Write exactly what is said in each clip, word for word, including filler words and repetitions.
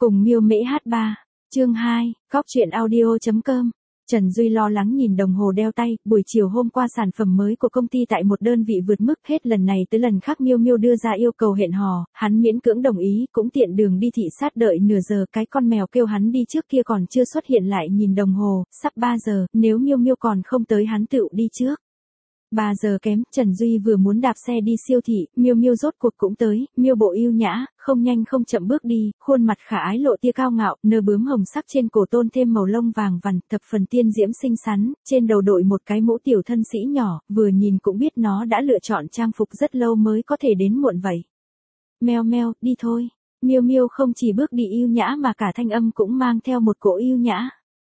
Cùng Miêu Mễ hát ba. Chương hai, Góc truyện audio chấm com. Trần Duy lo lắng nhìn đồng hồ đeo tay, buổi chiều hôm qua sản phẩm mới của công ty tại một đơn vị vượt mức, hết lần này tới lần khác Miêu Miêu đưa ra yêu cầu hẹn hò, hắn miễn cưỡng đồng ý, cũng tiện đường đi thị sát đợi nửa giờ, cái con mèo kêu hắn đi trước kia còn chưa xuất hiện lại nhìn đồng hồ, sắp ba giờ, nếu Miêu Miêu còn không tới hắn tựu đi trước. ba giờ kém, Trần Duy vừa muốn đạp xe đi siêu thị, Miêu Miêu rốt cuộc cũng tới, Miêu bộ yêu nhã, không nhanh không chậm bước đi, khuôn mặt khả ái lộ tia cao ngạo, nơ bướm hồng sắc trên cổ tôn thêm màu lông vàng vằn, thập phần tiên diễm xinh xắn, trên đầu đội một cái mũ tiểu thân sĩ nhỏ, vừa nhìn cũng biết nó đã lựa chọn trang phục rất lâu mới có thể đến muộn vậy. Meo meo, đi thôi. Miêu Miêu không chỉ bước đi yêu nhã mà cả thanh âm cũng mang theo một cỗ yêu nhã.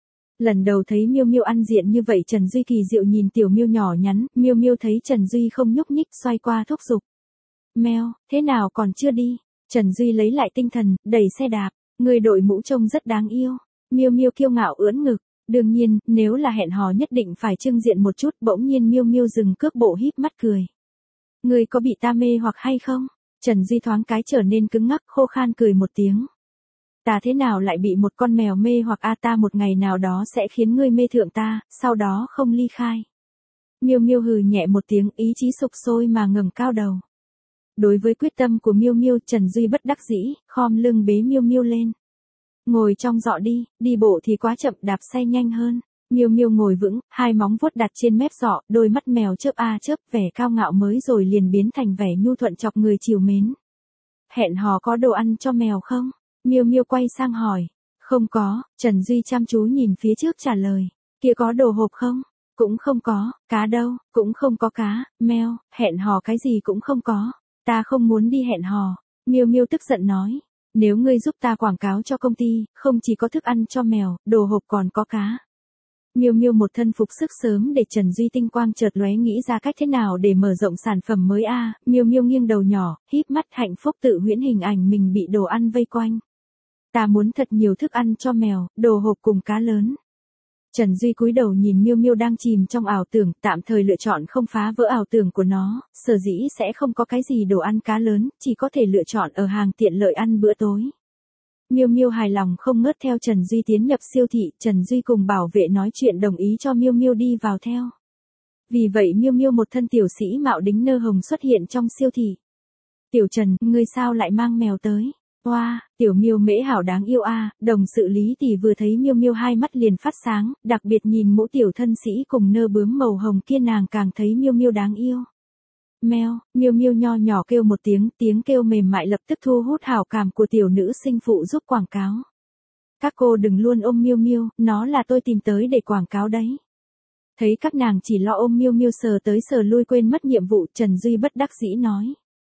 Lần đầu thấy Miêu Miêu ăn diện như vậy, Trần Duy kỳ diệu nhìn tiểu Miêu nhỏ nhắn, Miêu Miêu thấy Trần Duy không nhúc nhích, xoay qua thúc giục. Meo, thế nào còn chưa đi? Trần Duy lấy lại tinh thần, đẩy xe đạp, người đội mũ trông rất đáng yêu. Miêu Miêu kiêu ngạo ưỡn ngực, đương nhiên, nếu là hẹn hò nhất định phải trưng diện một chút, bỗng nhiên Miêu Miêu dừng cước bộ híp mắt cười. Người có bị ta mê hoặc hay không? Trần Duy thoáng cái trở nên cứng ngắc, khô khan cười một tiếng. Ta thế nào lại bị một con mèo mê hoặc a ta một ngày nào đó sẽ khiến ngươi mê thượng ta, sau đó không ly khai. Miêu Miêu hừ nhẹ một tiếng, ý chí sục sôi mà ngẩng cao đầu. Đối với quyết tâm của Miêu Miêu, Trần Duy bất đắc dĩ, khom lưng bế Miêu Miêu lên. Ngồi trong giỏ đi, đi bộ thì quá chậm, đạp xe nhanh hơn. Miêu Miêu ngồi vững, hai móng vuốt đặt trên mép giỏ, đôi mắt mèo chớp a chớp, vẻ cao ngạo mới rồi liền biến thành vẻ nhu thuận chọc người chiều mến. Hẹn hò có đồ ăn cho mèo không? Miêu Miêu quay sang hỏi. Không có, Trần Duy chăm chú nhìn phía trước trả lời. Kia có đồ hộp không? Cũng không có, cá đâu, cũng không có cá, meo, hẹn hò cái gì cũng không có. Ta không muốn đi hẹn hò. Miêu Miêu tức giận nói. Nếu ngươi giúp ta quảng cáo cho công ty, không chỉ có thức ăn cho mèo, đồ hộp còn có cá. Miêu Miêu một thân phục sức sớm để Trần Duy tinh quang chợt lóe nghĩ ra cách thế nào để mở rộng sản phẩm mới a. À, Miêu Miêu nghiêng đầu nhỏ, híp mắt hạnh phúc tự huyễn hình ảnh mình bị đồ ăn vây quanh. Ta muốn thật nhiều thức ăn cho mèo, đồ hộp cùng cá lớn. Trần Duy cúi đầu nhìn Miêu Miêu đang chìm trong ảo tưởng, tạm thời lựa chọn không phá vỡ ảo tưởng của nó, sở dĩ sẽ không có cái gì đồ ăn cá lớn, chỉ có thể lựa chọn ở hàng tiện lợi ăn bữa tối. Miêu Miêu hài lòng không ngớt theo Trần Duy tiến nhập siêu thị, Trần Duy cùng bảo vệ nói chuyện đồng ý cho Miêu Miêu đi vào theo. Vì vậy Miêu Miêu một thân tiểu sĩ mạo đính nơ hồng xuất hiện trong siêu thị. Tiểu Trần, ngươi sao lại mang mèo tới? Oa, wow, tiểu Miêu Mễ hảo đáng yêu a. À, đồng sự Lý Tỷ vừa thấy Miêu Miêu hai mắt liền phát sáng, đặc biệt nhìn mũ tiểu thân sĩ cùng nơ bướm màu hồng kia nàng càng thấy Miêu Miêu đáng yêu. Meo, Miêu Miêu nho nhỏ kêu một tiếng, tiếng kêu mềm mại lập tức thu hút hảo cảm của tiểu nữ sinh phụ giúp quảng cáo. Các cô đừng luôn ôm Miêu Miêu, nó là tôi tìm tới để quảng cáo đấy. Thấy các nàng chỉ lo ôm Miêu Miêu sờ tới sờ lui quên mất nhiệm vụ, Trần Duy bất đắc dĩ nói.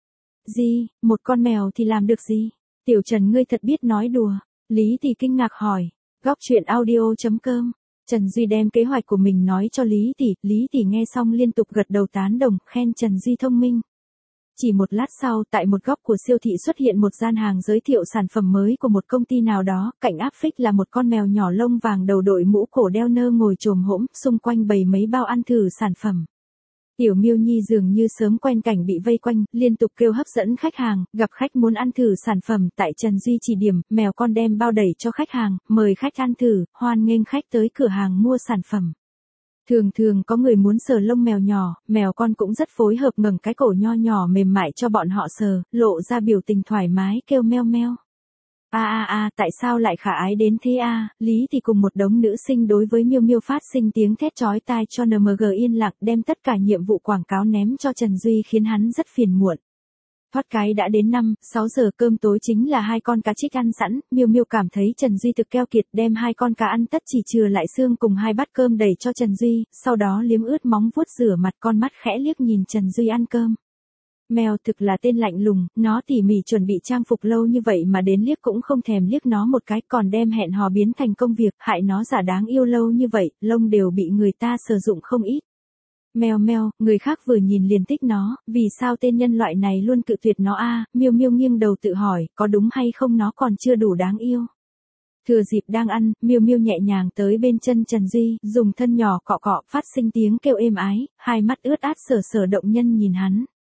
Gì, một con mèo thì làm được gì? Tiểu Trần ngươi thật biết nói đùa. Lý Tỷ kinh ngạc hỏi. Góc truyện audio chấm com. Trần Duy đem kế hoạch của mình nói cho Lý Tỷ, Lý Tỷ nghe xong liên tục gật đầu tán đồng, khen Trần Duy thông minh. Chỉ một lát sau, tại một góc của siêu thị xuất hiện một gian hàng giới thiệu sản phẩm mới của một công ty nào đó, cạnh áp phích là một con mèo nhỏ lông vàng đầu đội mũ cổ đeo nơ ngồi chồm hổm, xung quanh bày mấy bao ăn thử sản phẩm. Tiểu Miêu Nhi dường như sớm quen cảnh bị vây quanh, liên tục kêu hấp dẫn khách hàng, gặp khách muốn ăn thử sản phẩm, tại Trần Duy chỉ điểm, mèo con đem bao đẩy cho khách hàng, mời khách ăn thử, hoan nghênh khách tới cửa hàng mua sản phẩm. Thường thường có người muốn sờ lông mèo nhỏ, mèo con cũng rất phối hợp ngẩng cái cổ nho nhỏ mềm mại cho bọn họ sờ, lộ ra biểu tình thoải mái kêu meo meo. A a a, tại sao lại khả ái đến thế a? À? Lý thì cùng một đống nữ sinh đối với Miêu Miêu phát sinh tiếng thét chói tai cho en em giê yên lặng, đem tất cả nhiệm vụ quảng cáo ném cho Trần Duy khiến hắn rất phiền muộn. Thoát cái đã đến năm, sáu giờ cơm tối chính là hai con cá trích ăn sẵn, Miêu Miêu cảm thấy Trần Duy thực keo kiệt đem hai con cá ăn tất chỉ chừa lại xương cùng hai bát cơm đẩy cho Trần Duy, sau đó liếm ướt móng vuốt rửa mặt, con mắt khẽ liếc nhìn Trần Duy ăn cơm. Mèo thực là tên lạnh lùng, nó tỉ mỉ chuẩn bị trang phục lâu như vậy mà đến liếc cũng không thèm liếc nó một cái, còn đem hẹn hò biến thành công việc, hại nó giả đáng yêu lâu như vậy, lông đều bị người ta sử dụng không ít. Mèo mèo, người khác vừa nhìn liền thích nó, vì sao tên nhân loại này luôn cự tuyệt nó a? À, Miêu Miêu nghiêng đầu tự hỏi, có đúng hay không nó còn chưa đủ đáng yêu. Thừa dịp đang ăn, Miêu Miêu nhẹ nhàng tới bên chân Trần Duy, dùng thân nhỏ cọ cọ, phát sinh tiếng kêu êm ái, hai mắt ướt át sờ sờ động nhân nhìn hắn.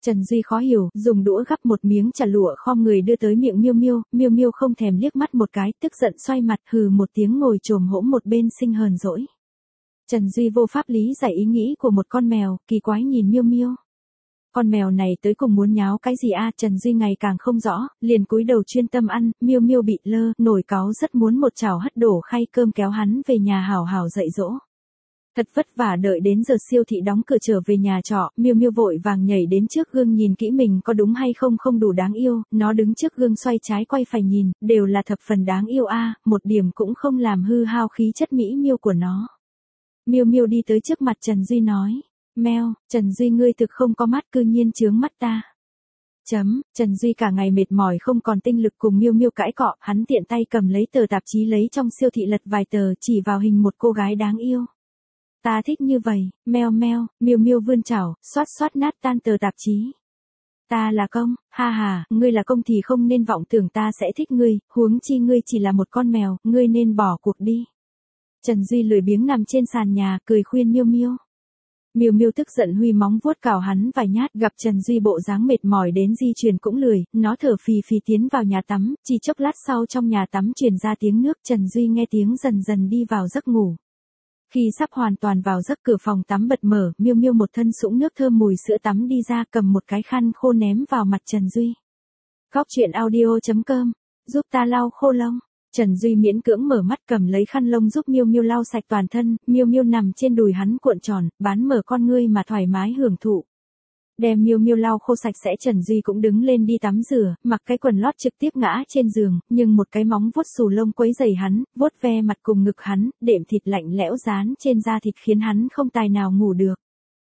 Trần Duy khó hiểu, dùng đũa gắp một miếng chả lụa khom người đưa tới miệng Miêu Miêu, Miêu Miêu không thèm liếc mắt một cái, tức giận xoay mặt hừ một tiếng ngồi chồm hỗn một bên sinh hờn dỗi. Trần Duy vô pháp lý giải ý nghĩ của một con mèo, kỳ quái nhìn Miêu Miêu. Con mèo này tới cùng muốn nháo cái gì a? Trần Duy ngày càng không rõ, liền cúi đầu chuyên tâm ăn, Miêu Miêu bị lơ, nổi cáu rất muốn một chảo hất đổ khay cơm kéo hắn về nhà hảo hảo dạy dỗ. Thật vất vả đợi đến giờ siêu thị đóng cửa trở về nhà trọ, Miêu Miêu vội vàng nhảy đến trước gương nhìn kỹ mình có đúng hay không không đủ đáng yêu, nó đứng trước gương xoay trái quay phải nhìn, đều là thập phần đáng yêu a, một điểm cũng không làm hư hao khí chất mỹ miêu của nó. Miêu Miêu đi tới trước mặt Trần Duy nói, meo, Trần Duy ngươi thực không có mắt cư nhiên chướng mắt ta. Chấm, Trần Duy cả ngày mệt mỏi không còn tinh lực cùng Miêu Miêu cãi cọ, hắn tiện tay cầm lấy tờ tạp chí lấy trong siêu thị lật vài tờ chỉ vào hình một cô gái đáng yêu. Ta thích như vậy, meo meo, Miêu Miêu vươn chảo, xoát xoát nát tan tờ tạp chí. Ta là công, ha ha, ngươi là công thì không nên vọng tưởng ta sẽ thích ngươi, huống chi ngươi chỉ là một con mèo, ngươi nên bỏ cuộc đi. Trần Duy lười biếng nằm trên sàn nhà, cười khuyên Miêu Miêu. Miêu Miêu tức giận huy móng vuốt cào hắn vài nhát, gặp Trần Duy bộ dáng mệt mỏi đến di chuyển cũng lười, nó thở phì phì tiến vào nhà tắm, chỉ chốc lát sau trong nhà tắm truyền ra tiếng nước, Trần Duy nghe tiếng dần dần đi vào giấc ngủ. Khi sắp hoàn toàn vào giấc cửa phòng tắm bật mở, Miêu Miêu một thân sũng nước thơm mùi sữa tắm đi ra cầm một cái khăn khô ném vào mặt Trần Duy. Góc truyện audio chấm com, giúp ta lau khô lông. Trần Duy miễn cưỡng mở mắt cầm lấy khăn lông giúp Miêu Miêu lau sạch toàn thân, Miêu Miêu nằm trên đùi hắn cuộn tròn, bán mở con ngươi mà thoải mái hưởng thụ. Đem Miêu Miêu lau khô sạch sẽ Trần Duy cũng đứng lên đi tắm rửa, mặc cái quần lót trực tiếp ngã trên giường, nhưng một cái móng vuốt xù lông quấy rầy hắn, vuốt ve mặt cùng ngực hắn, đệm thịt lạnh lẽo dán trên da thịt khiến hắn không tài nào ngủ được.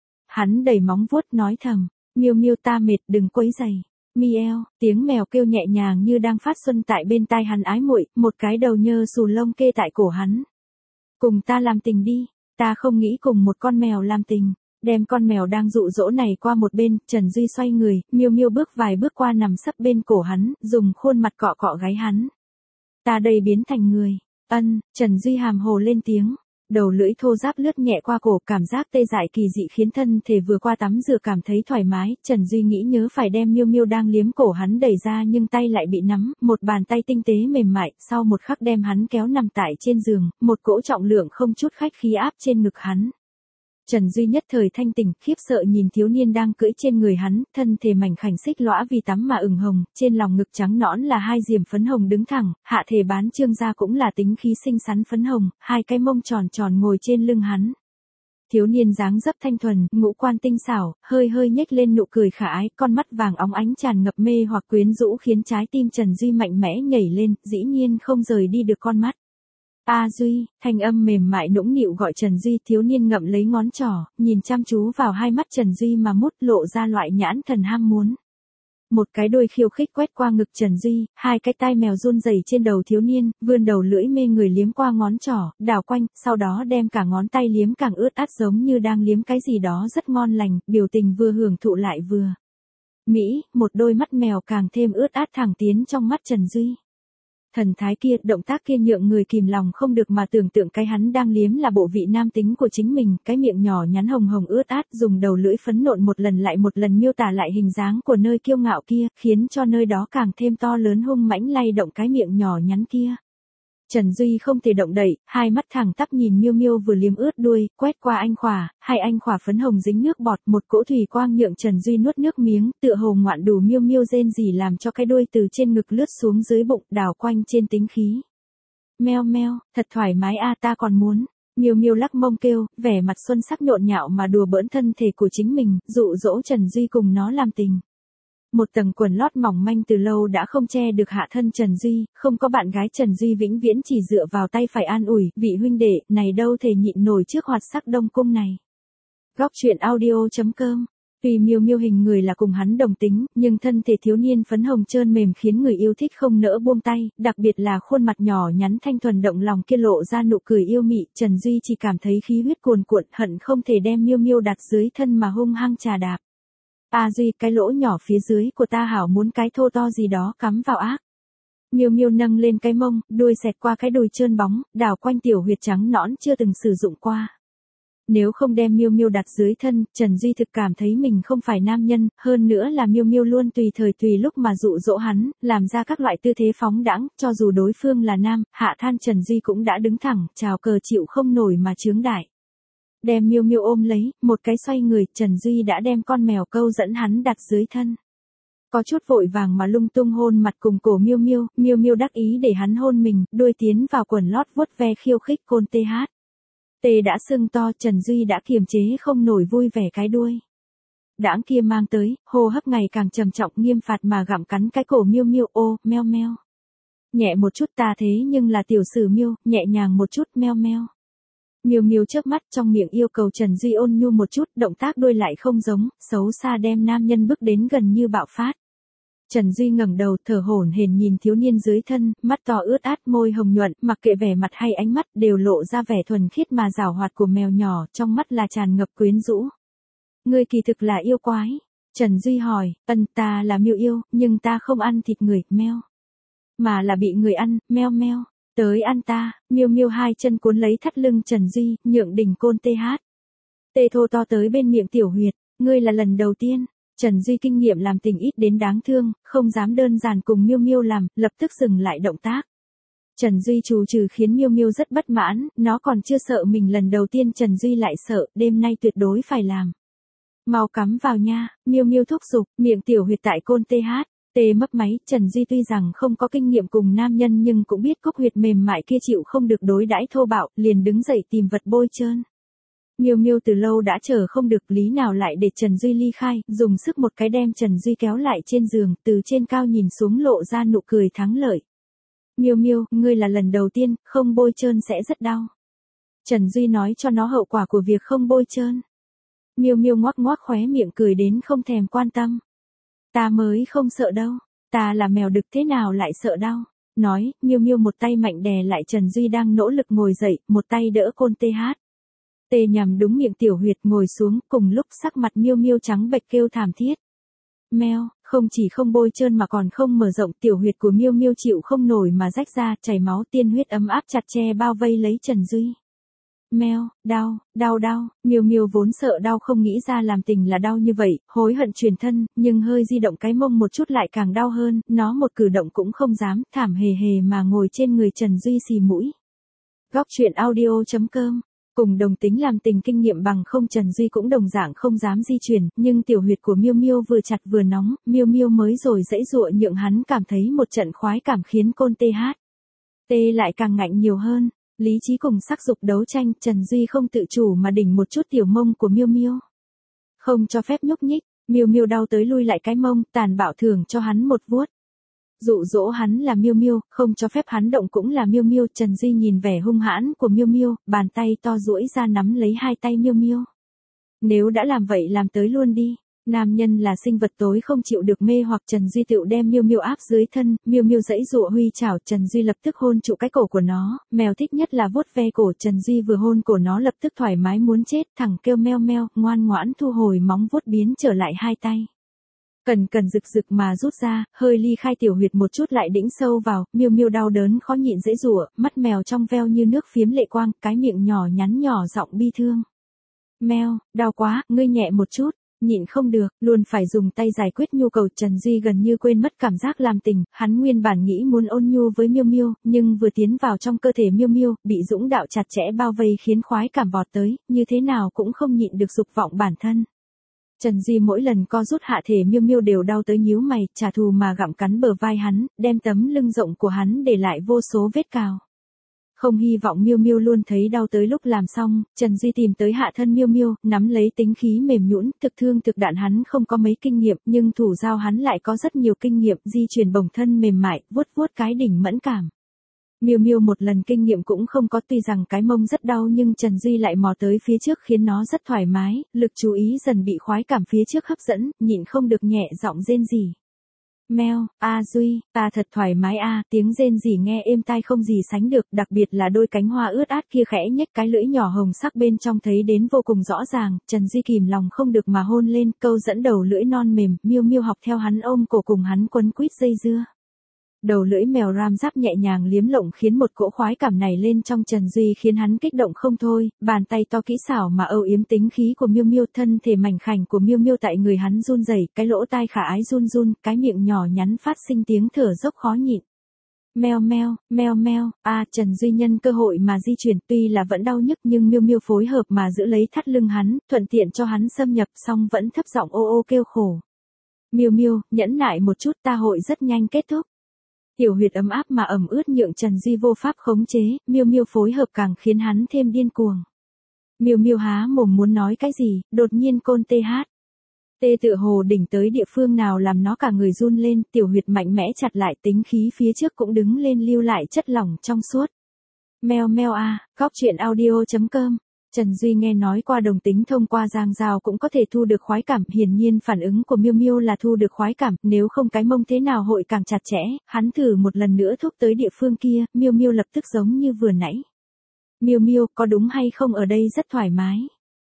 Hắn đẩy móng vuốt nói thầm, Miêu Miêu ta mệt đừng quấy rầy. Mieo, tiếng mèo kêu nhẹ nhàng như đang phát xuân tại bên tai hắn ái muội, một cái đầu nhơ xù lông kê tại cổ hắn. Cùng ta làm tình đi, ta không nghĩ cùng một con mèo làm tình. Đem con mèo đang dụ dỗ này qua một bên, Trần Duy xoay người, Miêu Miêu bước vài bước qua nằm sấp bên cổ hắn, dùng khuôn mặt cọ cọ gáy hắn. Ta đây biến thành người. Ân, Trần Duy hàm hồ lên tiếng. Đầu lưỡi thô ráp lướt nhẹ qua cổ, cảm giác tê dại kỳ dị khiến thân thể vừa qua tắm rửa cảm thấy thoải mái, Trần Duy nghĩ nhớ phải đem Miêu Miêu đang liếm cổ hắn đẩy ra nhưng tay lại bị nắm, một bàn tay tinh tế mềm mại, sau một khắc đem hắn kéo nằm tại trên giường, một cỗ trọng lượng không chút khách khí áp trên ngực hắn. Trần Duy nhất thời thanh tỉnh, khiếp sợ nhìn thiếu niên đang cưỡi trên người hắn, thân thể mảnh khảnh xích lõa vì tắm mà ửng hồng, trên lòng ngực trắng nõn là hai diềm phấn hồng đứng thẳng, hạ thể bán trương ra cũng là tính khí xinh xắn phấn hồng, hai cái mông tròn tròn ngồi trên lưng hắn. Thiếu niên dáng dấp thanh thuần, ngũ quan tinh xảo, hơi hơi nhếch lên nụ cười khả ái, con mắt vàng óng ánh tràn ngập mê hoặc quyến rũ khiến trái tim Trần Duy mạnh mẽ nhảy lên, dĩ nhiên không rời đi được con mắt. A Duy, thanh âm mềm mại nũng nịu gọi Trần Duy, thiếu niên ngậm lấy ngón trỏ, nhìn chăm chú vào hai mắt Trần Duy mà mút lộ ra loại nhãn thần ham muốn. Một cái đôi khiêu khích quét qua ngực Trần Duy, hai cái tai mèo run rẩy trên đầu thiếu niên, vươn đầu lưỡi mê người liếm qua ngón trỏ, đảo quanh, sau đó đem cả ngón tay liếm càng ướt át giống như đang liếm cái gì đó rất ngon lành, biểu tình vừa hưởng thụ lại vừa mỹ, một đôi mắt mèo càng thêm ướt át thẳng tiến trong mắt Trần Duy. Thần thái kia, động tác kia nhượng người kìm lòng không được mà tưởng tượng cái hắn đang liếm là bộ vị nam tính của chính mình, cái miệng nhỏ nhắn hồng hồng ướt át dùng đầu lưỡi phấn nộn một lần lại một lần miêu tả lại hình dáng của nơi kiêu ngạo kia, khiến cho nơi đó càng thêm to lớn hung mãnh lay động cái miệng nhỏ nhắn kia. Trần Duy không thể động đậy, hai mắt thẳng tắp nhìn Miêu Miêu vừa liếm ướt đuôi, quét qua anh khỏa, hai anh khỏa phấn hồng dính nước bọt, một cỗ thủy quang nhượng Trần Duy nuốt nước miếng, tựa hồ ngoạn đủ Miêu Miêu rên rỉ làm cho cái đuôi từ trên ngực lướt xuống dưới bụng, đảo quanh trên tính khí. Meo meo, thật thoải mái a, ta còn muốn. Miêu Miêu lắc mông kêu, vẻ mặt xuân sắc nhộn nhạo mà đùa bỡn thân thể của chính mình, dụ dỗ Trần Duy cùng nó làm tình. Một tầng quần lót mỏng manh từ lâu đã không che được hạ thân Trần Duy, không có bạn gái Trần Duy vĩnh viễn chỉ dựa vào tay phải an ủi, vị huynh đệ, này đâu thể nhịn nổi trước hoạt sắc đông cung này. Góc truyện audio chấm com. Tuy Miêu Miêu hình người là cùng hắn đồng tính, nhưng thân thể thiếu niên phấn hồng trơn mềm khiến người yêu thích không nỡ buông tay, đặc biệt là khuôn mặt nhỏ nhắn thanh thuần động lòng kia lộ ra nụ cười yêu mị, Trần Duy chỉ cảm thấy khí huyết cuồn cuộn, hận không thể đem Miêu Miêu đặt dưới thân mà hung hăng trà đạp. A Duy, cái lỗ nhỏ phía dưới của ta hảo muốn cái thô to gì đó cắm vào ác. Miêu Miêu nâng lên cái mông, đuôi xẹt qua cái đùi trơn bóng, đảo quanh tiểu huyệt trắng nõn chưa từng sử dụng qua. Nếu không đem Miêu Miêu đặt dưới thân, Trần Duy thực cảm thấy mình không phải nam nhân, hơn nữa là Miêu Miêu luôn tùy thời tùy lúc mà dụ dỗ hắn, làm ra các loại tư thế phóng đãng, cho dù đối phương là nam, hạ than Trần Duy cũng đã đứng thẳng, chào cờ chịu không nổi mà chướng đại. Đem Miêu Miêu ôm lấy, một cái xoay người, Trần Duy đã đem con mèo câu dẫn hắn đặt dưới thân. Có chút vội vàng mà lung tung hôn mặt cùng cổ Miêu Miêu, Miêu Miêu đắc ý để hắn hôn mình, đuôi tiến vào quần lót vuốt ve khiêu khích côn tê hát. Tê đã sưng to, Trần Duy đã kiềm chế không nổi vui vẻ cái đuôi. Đãng kia mang tới, hô hấp ngày càng trầm trọng nghiêm phạt mà gặm cắn cái cổ Miêu Miêu, ô, meo meo. Nhẹ một chút ta thế nhưng là tiểu sử Miêu, nhẹ nhàng một chút, meo meo. Miêu Miêu chớp mắt trong miệng yêu cầu Trần Duy ôn nhu một chút, động tác đuôi lại không giống, xấu xa đem nam nhân bước đến gần như bạo phát. Trần Duy ngẩng đầu thở hổn hển nhìn thiếu niên dưới thân, mắt to ướt át môi hồng nhuận, mặc kệ vẻ mặt hay ánh mắt đều lộ ra vẻ thuần khiết mà giảo hoạt của mèo nhỏ, trong mắt là tràn ngập quyến rũ. Ngươi kỳ thực là yêu quái. Trần Duy hỏi, ân ta là Miêu yêu, nhưng ta không ăn thịt người, meo. Mà là bị người ăn, meo meo. Tới ăn ta, Miêu Miêu hai chân cuốn lấy thắt lưng Trần Duy, nhượng đỉnh côn tê hát. Tê thô to tới bên miệng tiểu huyệt, ngươi là lần đầu tiên. Trần Duy kinh nghiệm làm tình ít đến đáng thương, không dám đơn giản cùng Miêu Miêu làm, lập tức dừng lại động tác. Trần Duy trù trừ khiến Miêu Miêu rất bất mãn, nó còn chưa sợ mình lần đầu tiên Trần Duy lại sợ, đêm nay tuyệt đối phải làm. Mau cắm vào nha, Miêu Miêu thúc giục, miệng tiểu huyệt tại côn tê hát. Tê mấp máy, Trần Duy tuy rằng không có kinh nghiệm cùng nam nhân nhưng cũng biết cúc huyệt mềm mại kia chịu không được đối đãi thô bạo, liền đứng dậy tìm vật bôi trơn. Miêu Miêu từ lâu đã chờ không được lý nào lại để Trần Duy ly khai, dùng sức một cái đem Trần Duy kéo lại trên giường, từ trên cao nhìn xuống lộ ra nụ cười thắng lợi. Miêu Miêu, ngươi là lần đầu tiên, không bôi trơn sẽ rất đau. Trần Duy nói cho nó hậu quả của việc không bôi trơn. Miêu Miêu ngoác ngoác khóe miệng cười đến không thèm quan tâm. Ta mới không sợ đâu, ta là mèo đực thế nào lại sợ đau. Nói, Miêu Miêu một tay mạnh đè lại Trần Duy đang nỗ lực ngồi dậy, một tay đỡ côn tê hát. Tê nhằm đúng miệng tiểu huyệt ngồi xuống, cùng lúc sắc mặt Miêu Miêu trắng bệch kêu thảm thiết. Meo, không chỉ không bôi trơn mà còn không mở rộng, tiểu huyệt của Miêu Miêu chịu không nổi mà rách ra, chảy máu, tiên huyết ấm áp chặt che bao vây lấy Trần Duy. Meo, đau, đau đau, Miêu Miêu vốn sợ đau không nghĩ ra làm tình là đau như vậy, hối hận truyền thân, nhưng hơi di động cái mông một chút lại càng đau hơn, nó một cử động cũng không dám, thảm hề hề mà ngồi trên người Trần Duy xì mũi. Góc truyện audio chấm com. Cùng đồng tính làm tình kinh nghiệm bằng không, Trần Duy cũng đồng dạng không dám di chuyển, nhưng tiểu huyệt của Miêu Miêu vừa chặt vừa nóng, Miêu Miêu mới rồi dãy dụa nhượng hắn cảm thấy một trận khoái cảm khiến côn tê hát. Tê lại càng ngạnh nhiều hơn, lý trí cùng sắc dục đấu tranh, Trần Duy không tự chủ mà đỉnh một chút tiểu mông của Miêu Miêu. Không cho phép nhúc nhích, Miêu Miêu đau tới lui lại cái mông, tàn bạo thưởng cho hắn một vuốt. Dụ dỗ hắn là Miêu Miêu, không cho phép hắn động cũng là Miêu Miêu. Trần Duy nhìn vẻ hung hãn của Miêu Miêu, bàn tay to duỗi ra nắm lấy hai tay Miêu Miêu. Nếu đã làm vậy làm tới luôn đi. Nam nhân là sinh vật tối không chịu được mê hoặc, Trần Duy tự đem Miêu Miêu áp dưới thân, Miêu Miêu dãy dụa huy chảo, Trần Duy lập tức hôn trụ cái cổ của nó, mèo thích nhất là vuốt ve cổ, Trần Duy vừa hôn cổ nó lập tức thoải mái muốn chết, thẳng kêu meo meo, ngoan ngoãn thu hồi móng vuốt biến trở lại hai tay. Cần cần rực rực mà rút ra, hơi ly khai tiểu huyệt một chút lại đĩnh sâu vào, Miêu Miêu đau đớn khó nhịn dễ rủa, mắt mèo trong veo như nước phiếm lệ quang, cái miệng nhỏ nhắn nhỏ giọng bi thương. Meo, đau quá, ngươi nhẹ một chút, nhịn không được, luôn phải dùng tay giải quyết nhu cầu. Trần Duy gần như quên mất cảm giác làm tình, hắn nguyên bản nghĩ muốn ôn nhu với Miêu Miêu, nhưng vừa tiến vào trong cơ thể Miêu Miêu, bị dũng đạo chặt chẽ bao vây khiến khoái cảm vọt tới, như thế nào cũng không nhịn được dục vọng bản thân. Trần Duy mỗi lần co rút hạ thể Miêu Miêu đều đau tới nhíu mày, trả thù mà gặm cắn bờ vai hắn, đem tấm lưng rộng của hắn để lại vô số vết cào. Không hy vọng Miêu Miêu luôn thấy đau tới lúc làm xong, Trần Duy tìm tới hạ thân Miêu Miêu, nắm lấy tính khí mềm nhũn, thực thương thực đạn hắn không có mấy kinh nghiệm, nhưng thủ giao hắn lại có rất nhiều kinh nghiệm, di chuyển bổng thân mềm mại, vuốt vuốt cái đỉnh mẫn cảm. Miêu Miêu một lần kinh nghiệm cũng không có, tuy rằng cái mông rất đau nhưng Trần Duy lại mò tới phía trước khiến nó rất thoải mái, lực chú ý dần bị khoái cảm phía trước hấp dẫn, nhịn không được nhẹ giọng rên rỉ. Meo, a Duy, ta thật thoải mái a, tiếng rên rỉ nghe êm tai không gì sánh được, đặc biệt là đôi cánh hoa ướt át kia khẽ nhếch cái lưỡi nhỏ hồng sắc bên trong thấy đến vô cùng rõ ràng, Trần Duy kìm lòng không được mà hôn lên, câu dẫn đầu lưỡi non mềm, Miêu Miêu học theo hắn ôm cổ cùng hắn quấn quýt dây dưa. Đầu lưỡi mèo ram giáp nhẹ nhàng liếm lộng khiến một cỗ khoái cảm này lên trong Trần Duy khiến hắn kích động không thôi, bàn tay to kỹ xảo mà âu yếm tính khí của Miêu Miêu, thân thể mảnh khảnh của Miêu Miêu tại người hắn run rẩy, cái lỗ tai khả ái run run, cái miệng nhỏ nhắn phát sinh tiếng thở dốc khó nhịn. Meo meo, meo meo, a Trần Duy nhân cơ hội mà di chuyển, tuy là vẫn đau nhức nhưng Miêu Miêu phối hợp mà giữ lấy thắt lưng hắn, thuận tiện cho hắn xâm nhập, xong vẫn thấp giọng ô ô kêu khổ. Miêu Miêu, nhẫn nại một chút, ta hội rất nhanh kết thúc. Tiểu huyệt ấm áp mà ẩm ướt nhượng Trần Duy vô pháp khống chế, Miêu Miêu phối hợp càng khiến hắn thêm điên cuồng. Miêu Miêu há mồm muốn nói cái gì, đột nhiên côn tê hát. Tê tựa hồ đỉnh tới địa phương nào làm nó cả người run lên, tiểu huyệt mạnh mẽ chặt lại, tính khí phía trước cũng đứng lên lưu lại chất lỏng trong suốt. Meo meo a, góc truyện audio chấm com. Trần Duy nghe nói qua đồng tính thông qua giang giao cũng có thể thu được khoái cảm, hiển nhiên phản ứng của Miêu Miêu là thu được khoái cảm, nếu không cái mông thế nào hội càng chặt chẽ, hắn thử một lần nữa thúc tới địa phương kia, Miêu Miêu lập tức giống như vừa nãy. Miêu Miêu, có đúng hay không ở đây rất thoải mái?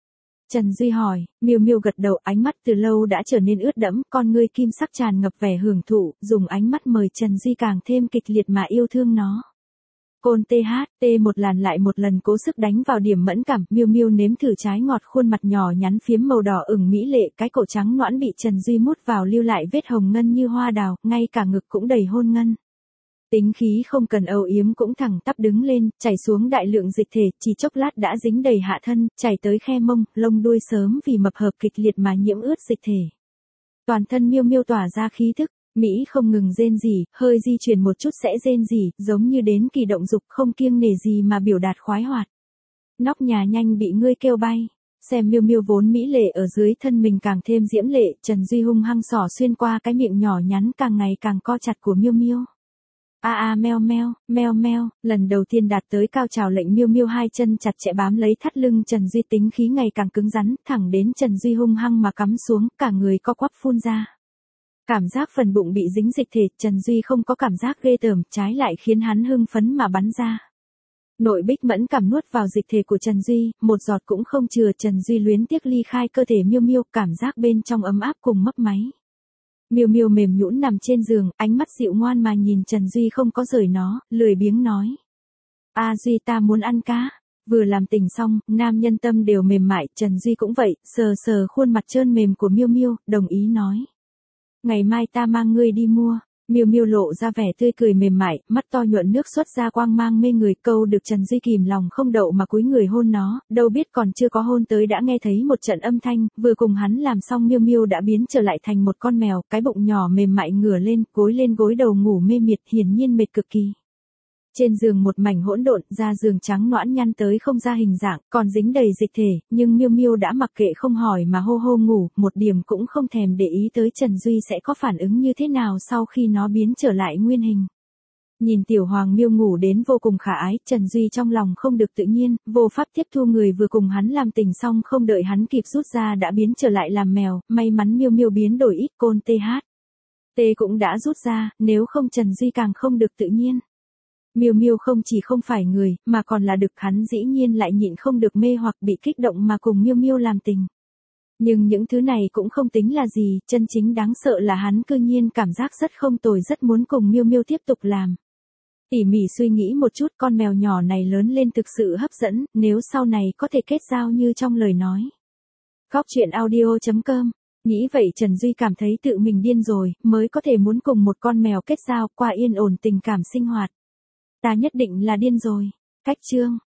Trần Duy hỏi, Miêu Miêu gật đầu, ánh mắt từ lâu đã trở nên ướt đẫm, con ngươi kim sắc tràn ngập vẻ hưởng thụ, dùng ánh mắt mời Trần Duy càng thêm kịch liệt mà yêu thương nó. Côn tê hát, tê một làn lại một lần cố sức đánh vào điểm mẫn cảm, Miêu Miêu nếm thử trái ngọt, khuôn mặt nhỏ nhắn phiếm màu đỏ ửng mỹ lệ, cái cổ trắng nõn bị Trần Duy mút vào lưu lại vết hồng ngân như hoa đào, ngay cả ngực cũng đầy hôn ngân. Tính khí không cần âu yếm cũng thẳng tắp đứng lên, chảy xuống đại lượng dịch thể, chỉ chốc lát đã dính đầy hạ thân, chảy tới khe mông, lông đuôi sớm vì mập hợp kịch liệt mà nhiễm ướt dịch thể. Toàn thân Miêu Miêu tỏa ra khí thức, Mỹ không ngừng rên rỉ, hơi di chuyển một chút sẽ rên rỉ, giống như đến kỳ động dục không kiêng nể gì mà biểu đạt khoái hoạt. Nóc nhà nhanh bị ngươi kêu bay. Xem Miêu Miêu vốn mỹ lệ ở dưới thân mình càng thêm diễm lệ, Trần Duy hung hăng xỏ xuyên qua cái miệng nhỏ nhắn càng ngày càng co chặt của Miêu Miêu. A a meo meo, meo meo, lần đầu tiên đạt tới cao trào lệnh Miêu Miêu hai chân chặt chẽ bám lấy thắt lưng Trần Duy, tính khí ngày càng cứng rắn, thẳng đến Trần Duy hung hăng mà cắm xuống, cả người co quắp phun ra. Cảm giác phần bụng bị dính dịch thể, Trần Duy không có cảm giác ghê tởm, trái lại khiến hắn hưng phấn mà bắn ra. Nội bích mẫn cảm nuốt vào dịch thể của Trần Duy, một giọt cũng không chừa, Trần Duy luyến tiếc ly khai cơ thể Miêu Miêu, cảm giác bên trong ấm áp cùng mấp máy. Miêu Miêu mềm nhũn nằm trên giường, ánh mắt dịu ngoan mà nhìn Trần Duy không có rời nó, lười biếng nói. A Duy, ta muốn ăn cá. Vừa làm tình xong, nam nhân tâm đều mềm mại, Trần Duy cũng vậy, sờ sờ khuôn mặt trơn mềm của Miêu Miêu, đồng ý nói. Ngày mai ta mang ngươi đi mua. Miêu Miêu lộ ra vẻ tươi cười mềm mại, mắt to nhuận nước xuất ra quang mang mê người, câu được Trần Duy kìm lòng không đậu mà cúi người hôn nó, đâu biết còn chưa có hôn tới đã nghe thấy một trận âm thanh, vừa cùng hắn làm xong Miêu Miêu đã biến trở lại thành một con mèo, cái bụng nhỏ mềm mại ngửa lên, gối lên gối đầu ngủ mê miệt, hiển nhiên mệt cực kỳ. Trên giường một mảnh hỗn độn, da giường trắng nõn nhăn tới không ra hình dạng, còn dính đầy dịch thể, nhưng Miêu Miêu đã mặc kệ không hỏi mà hô hô ngủ, một điểm cũng không thèm để ý tới Trần Duy sẽ có phản ứng như thế nào sau khi nó biến trở lại nguyên hình. Nhìn tiểu hoàng miêu ngủ đến vô cùng khả ái, Trần Duy trong lòng không được tự nhiên, vô pháp tiếp thu người vừa cùng hắn làm tình xong không đợi hắn kịp rút ra đã biến trở lại làm mèo, may mắn miêu miêu biến đổi ít côn th. T cũng đã rút ra, nếu không Trần Duy càng không được tự nhiên. Miêu Miêu không chỉ không phải người, mà còn là đực, hắn dĩ nhiên lại nhịn không được mê hoặc bị kích động mà cùng Miêu Miêu làm tình. Nhưng những thứ này cũng không tính là gì, chân chính đáng sợ là hắn cư nhiên cảm giác rất không tồi, rất muốn cùng Miêu Miêu tiếp tục làm. Tỉ mỉ suy nghĩ một chút, con mèo nhỏ này lớn lên thực sự hấp dẫn, nếu sau này có thể kết giao như trong lời nói. Góc truyện audio chấm com. Nghĩ vậy Trần Duy cảm thấy tự mình điên rồi, mới có thể muốn cùng một con mèo kết giao qua yên ổn tình cảm sinh hoạt. Ta nhất định là điên rồi. Cách chương.